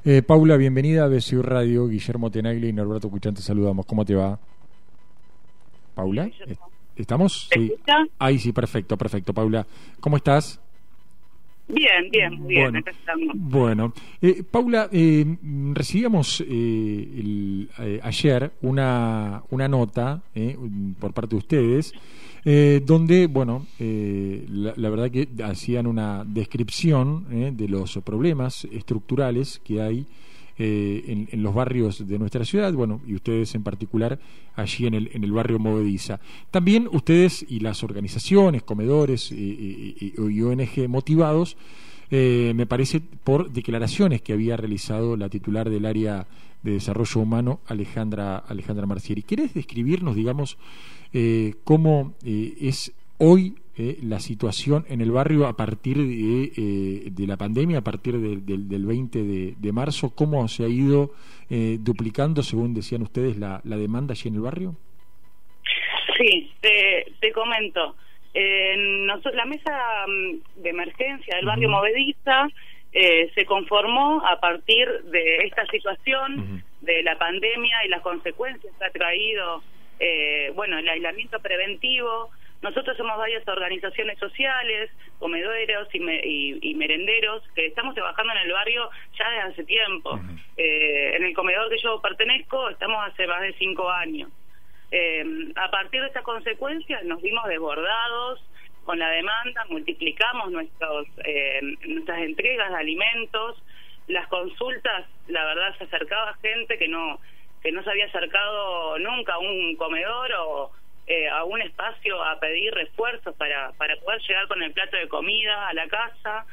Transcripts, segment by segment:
Paula, bienvenida a BCU Radio. Guillermo Tenaglia y Norberto Cuchán te saludamos. ¿Cómo te va? Paula, ¿estamos? ¿Te Sí. escucha? Ahí sí, perfecto, Paula. ¿Cómo estás? Bien, Bueno, acá estamos. bueno. Paula, recibíamos ayer una nota por parte de ustedes donde, bueno, la verdad que hacían una descripción de los problemas estructurales que hay en los barrios de nuestra ciudad, bueno, y ustedes en particular allí en el barrio Movediza. También ustedes y las organizaciones, comedores y ONG motivados, me parece, por declaraciones que había realizado la titular del área de desarrollo humano, Alejandra Marcieri. ¿Querés describirnos, digamos, cómo es hoy la situación en el barrio a partir de la pandemia, a partir del 20 de marzo? ¿Cómo se ha ido duplicando, según decían ustedes, la demanda allí en el barrio? Sí, te comento. La mesa de emergencia del barrio Movediza se conformó a partir de esta situación de la pandemia y las consecuencias que ha traído el aislamiento preventivo. Nosotros somos varias organizaciones sociales, comederos y merenderos que estamos trabajando en el barrio ya desde hace tiempo. En el comedor que yo pertenezco estamos hace más de 5 años. A partir de estas consecuencias nos vimos desbordados con la demanda, multiplicamos nuestras entregas de alimentos, las consultas, la verdad se acercaba gente que no se había acercado nunca a un comedor o a un espacio a pedir refuerzos para poder llegar con el plato de comida a la casa,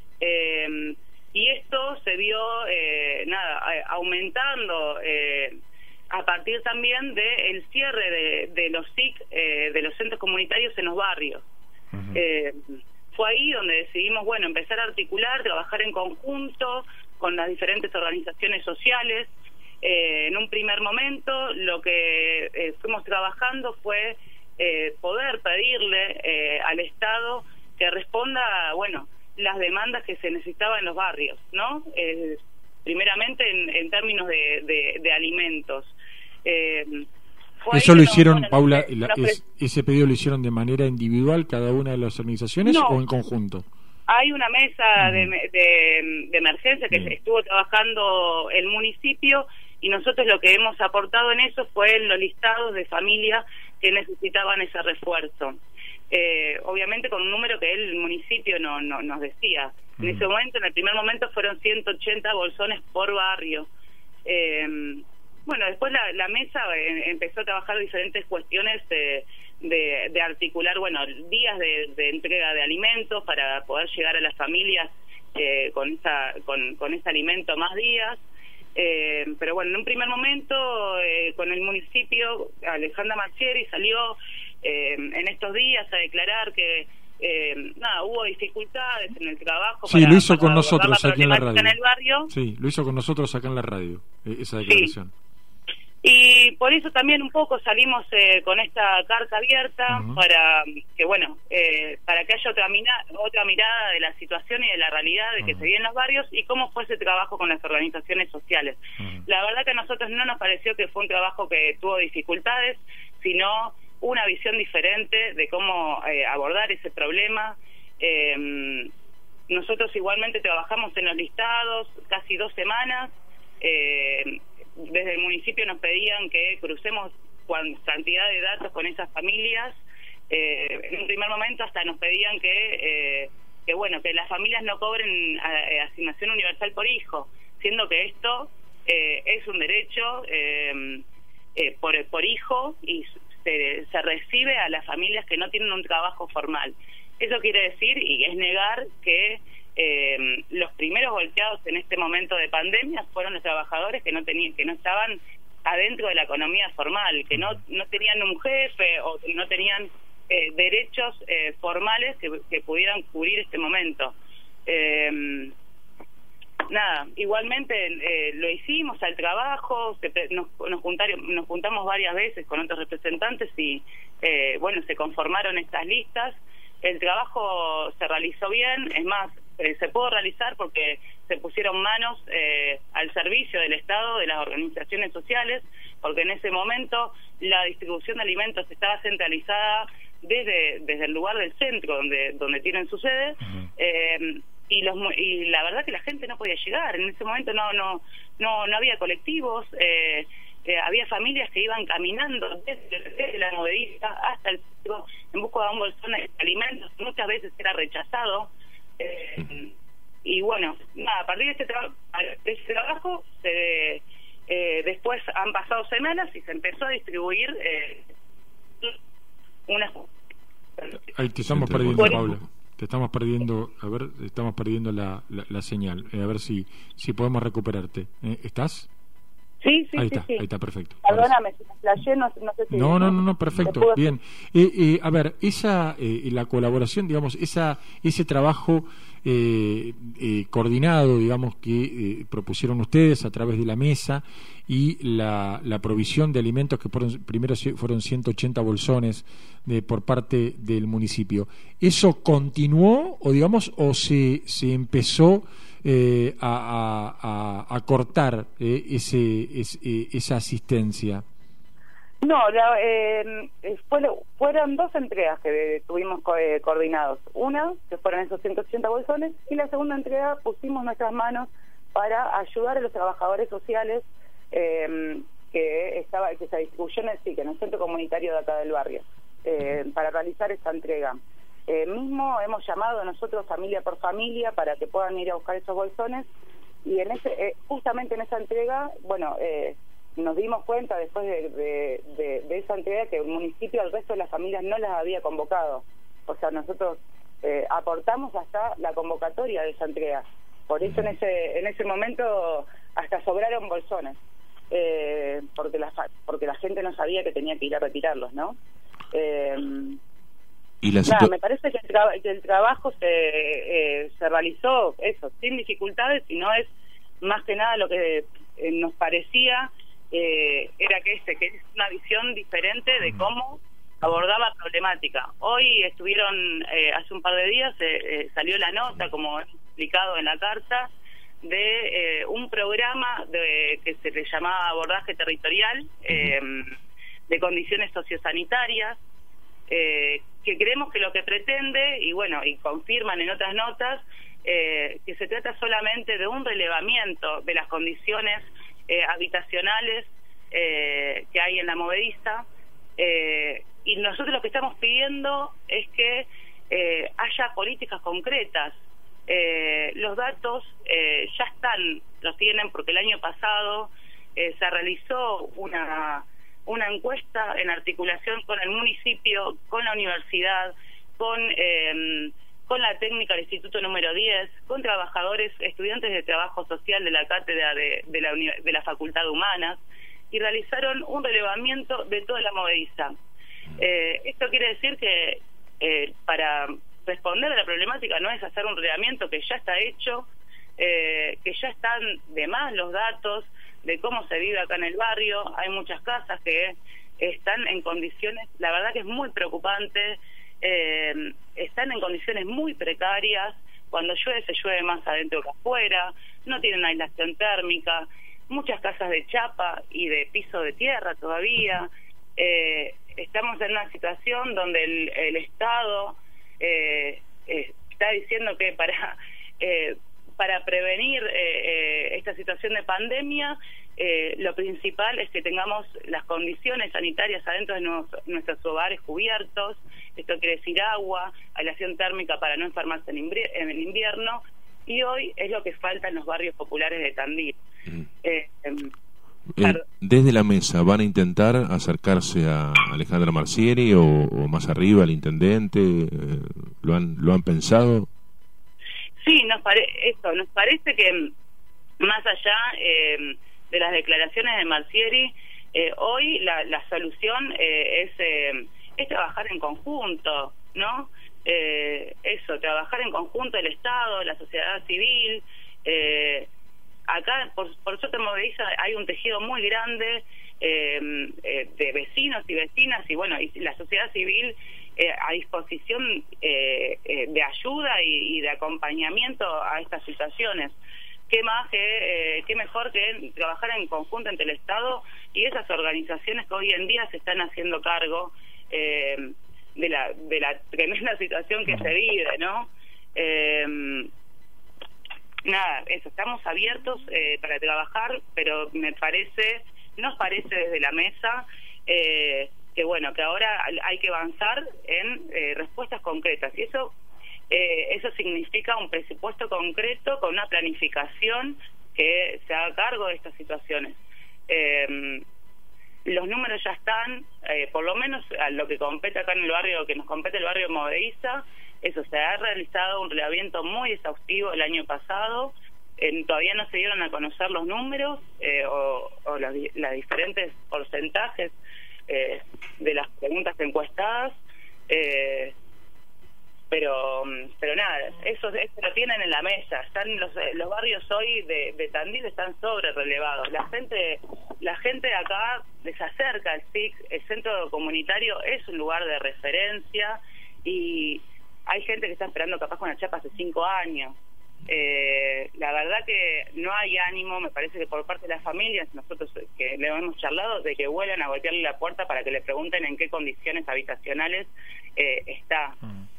y esto se vio aumentando a partir también del cierre de los SIC, de los centros comunitarios en los barrios. Fue ahí donde decidimos, empezar a articular, trabajar en conjunto con las diferentes organizaciones sociales. En un primer momento lo que fuimos trabajando fue poder pedirle al Estado que responda las demandas que se necesitaban en los barrios, ¿no? Primeramente en términos de alimentos. ¿Eso lo hicieron, Paula, ese pedido lo hicieron de manera individual cada una de las organizaciones o en conjunto? Hay una mesa de emergencia que estuvo trabajando el municipio, y nosotros lo que hemos aportado en eso fue los listados de familias que necesitaban ese refuerzo. Obviamente con un número que el municipio no nos decía. En ese momento, en el primer momento, fueron 180 bolsones por barrio. Después la mesa empezó a trabajar diferentes cuestiones de articular, días de entrega de alimentos para poder llegar a las familias con ese alimento más días. Pero en un primer momento con el municipio, Alejandra Marcieri salió en estos días a declarar que hubo dificultades en el trabajo. Sí, lo hizo con nosotros aquí en la radio. En el barrio. Sí, lo hizo con nosotros acá en la radio, esa declaración. Sí. Y por eso también un poco salimos con esta carta abierta para que para que haya otra mirada de la situación y de la realidad de que se vive en los barrios y cómo fue ese trabajo con las organizaciones sociales. La verdad que a nosotros no nos pareció que fue un trabajo que tuvo dificultades, sino una visión diferente de cómo abordar ese problema. Nosotros igualmente trabajamos en los listados casi 2 semanas. Desde el municipio nos pedían que crucemos cantidad de datos con esas familias. En un primer momento hasta nos pedían que las familias no cobren asignación universal por hijo, siendo que esto es un derecho por hijo y se recibe a las familias que no tienen un trabajo formal. Eso quiere decir, y es negar, que los primeros golpeados en este momento de pandemia fueron los trabajadores que no estaban adentro de la economía formal, que no tenían un jefe o no tenían derechos formales que pudieran cubrir este momento. Igualmente lo hicimos al trabajo, nos juntamos varias veces con otros representantes y se conformaron estas listas. El trabajo se realizó bien, es más, se pudo realizar porque se pusieron manos al servicio del Estado, de las organizaciones sociales, porque en ese momento la distribución de alimentos estaba centralizada desde el lugar del centro donde tienen su sede. Y la verdad que la gente no podía llegar. En ese momento no había colectivos, había familias que iban caminando desde la movediza hasta el centro en busca de un bolsón de alimentos. Muchas veces era rechazado. Y bueno, nada, a partir de ese trabajo después han pasado semanas y se empezó a distribuir unas... Ahí te estamos perdiendo, Paula. Te estamos perdiendo, estamos perdiendo la señal. A ver si podemos recuperarte. ¿Estás? Sí. Ahí está, perfecto. Perdóname, si me flashé, no sé si... No, perfecto, bien. A ver, la colaboración, digamos, ese trabajo coordinado, digamos, que propusieron ustedes a través de la mesa y la provisión de alimentos que primero fueron 180 bolsones por parte del municipio. ¿Eso continuó o se empezó a cortar esa asistencia? No, fueron dos entregas que tuvimos coordinados. Una, que fueron esos 180 bolsones, y la segunda entrega pusimos nuestras manos para ayudar a los trabajadores sociales que se distribuyeron en el centro comunitario de acá del barrio, para realizar esta entrega. Mismo hemos llamado nosotros familia por familia para que puedan ir a buscar esos bolsones, y justamente en esa entrega, nos dimos cuenta después de esa entrega que el municipio al resto de las familias no las había convocado. O sea, nosotros aportamos hasta la convocatoria de esa entrega. Por eso en ese momento hasta sobraron bolsones, porque la gente no sabía que tenía que ir a retirarlos, ¿no? Me parece que el trabajo se realizó sin dificultades, y no es más que nada lo que nos parecía. Era que es una visión diferente de cómo abordar la problemática. Hoy estuvieron, hace un par de días salió la nota, como he explicado en la carta, de un programa que se le llamaba abordaje territorial de condiciones sociosanitarias, que creemos que lo que pretende, y confirman en otras notas, que se trata solamente de un relevamiento de las condiciones habitacionales que hay en la movediza, y nosotros lo que estamos pidiendo es que haya políticas concretas. Los datos los tienen, porque el año pasado se realizó una encuesta en articulación con el municipio, con la universidad, con la técnica del Instituto número 10, con trabajadores, estudiantes de trabajo social de la cátedra de la Facultad de Humanas, y realizaron un relevamiento de toda la movediza. Esto quiere decir que para responder a la problemática no es hacer un relevamiento que ya está hecho, que ya están de más los datos de cómo se vive acá en el barrio. Hay muchas casas que están en condiciones, la verdad que es muy preocupante, están en condiciones muy precarias. Cuando llueve, se llueve más adentro que afuera, no tienen aislación térmica, muchas casas de chapa y de piso de tierra todavía. Estamos en una situación donde el Estado está diciendo que para prevenir esta situación de pandemia, lo principal es que tengamos las condiciones sanitarias adentro de nuestros hogares cubiertos. Esto quiere decir agua, aislación térmica para no enfermarse en el invierno, y hoy es lo que falta en los barrios populares de Tandil. Desde la mesa, ¿van a intentar acercarse a Alejandra Marsieri o más arriba al intendente? ¿Lo han pensado? Sí, nos parece que más allá de las declaraciones de Marsieri, hoy la solución es trabajar en conjunto, ¿no? Trabajar en conjunto el Estado, la sociedad civil. Acá, por suerte en Movediza hay un tejido muy grande de vecinos y vecinas, y la sociedad civil a disposición de ayuda y de acompañamiento a estas situaciones. Qué mejor que trabajar en conjunto entre el Estado y esas organizaciones que hoy en día se están haciendo cargo de la tremenda situación que se vive, ¿no? Nada, eso, estamos abiertos para trabajar, pero nos parece desde la mesa que bueno, que ahora hay que avanzar en respuestas concretas, y eso significa un presupuesto concreto con una planificación que se haga cargo de estas situaciones. Los números ya están, por lo menos a lo que compete acá en el barrio, que nos compete el barrio Movediza. Eso, se ha realizado un relevamiento muy exhaustivo el año pasado. Todavía no se dieron a conocer los números o los diferentes porcentajes de las preguntas encuestadas, pero nada, eso lo tienen en la mesa. Están los barrios hoy de Tandil están sobre relevados. La gente de acá les acerca al SIC. El centro comunitario es un lugar de referencia y hay gente que está esperando capaz con la chapa hace 5 años. La verdad que no hay ánimo, me parece que por parte de las familias, nosotros que le hemos charlado, de que vuelvan a golpearle la puerta para que le pregunten en qué condiciones habitacionales está.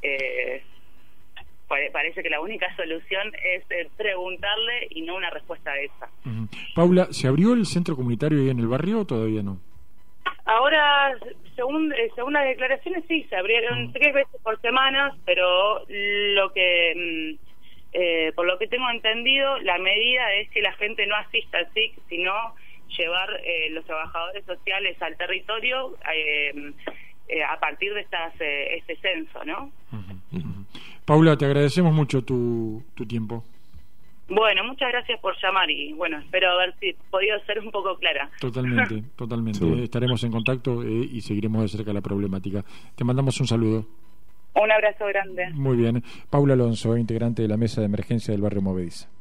Parece que la única solución es preguntarle y no una respuesta a esa. Paula, ¿se abrió el centro comunitario ahí en el barrio o todavía no? Ahora, según las declaraciones, sí, se abrieron 3 veces por semana, pero por lo que tengo entendido, la medida es que la gente no asista al SIC, sino llevar los trabajadores sociales al territorio a partir de este censo, ¿no? Paula, te agradecemos mucho tu tiempo. Bueno, muchas gracias por llamar y bueno, espero haber podido ser un poco clara. Totalmente. Sí. Estaremos en contacto y seguiremos de cerca la problemática. Te mandamos un saludo. Un abrazo grande. Muy bien. Paula Alonso, integrante de la mesa de emergencia del barrio Movediza.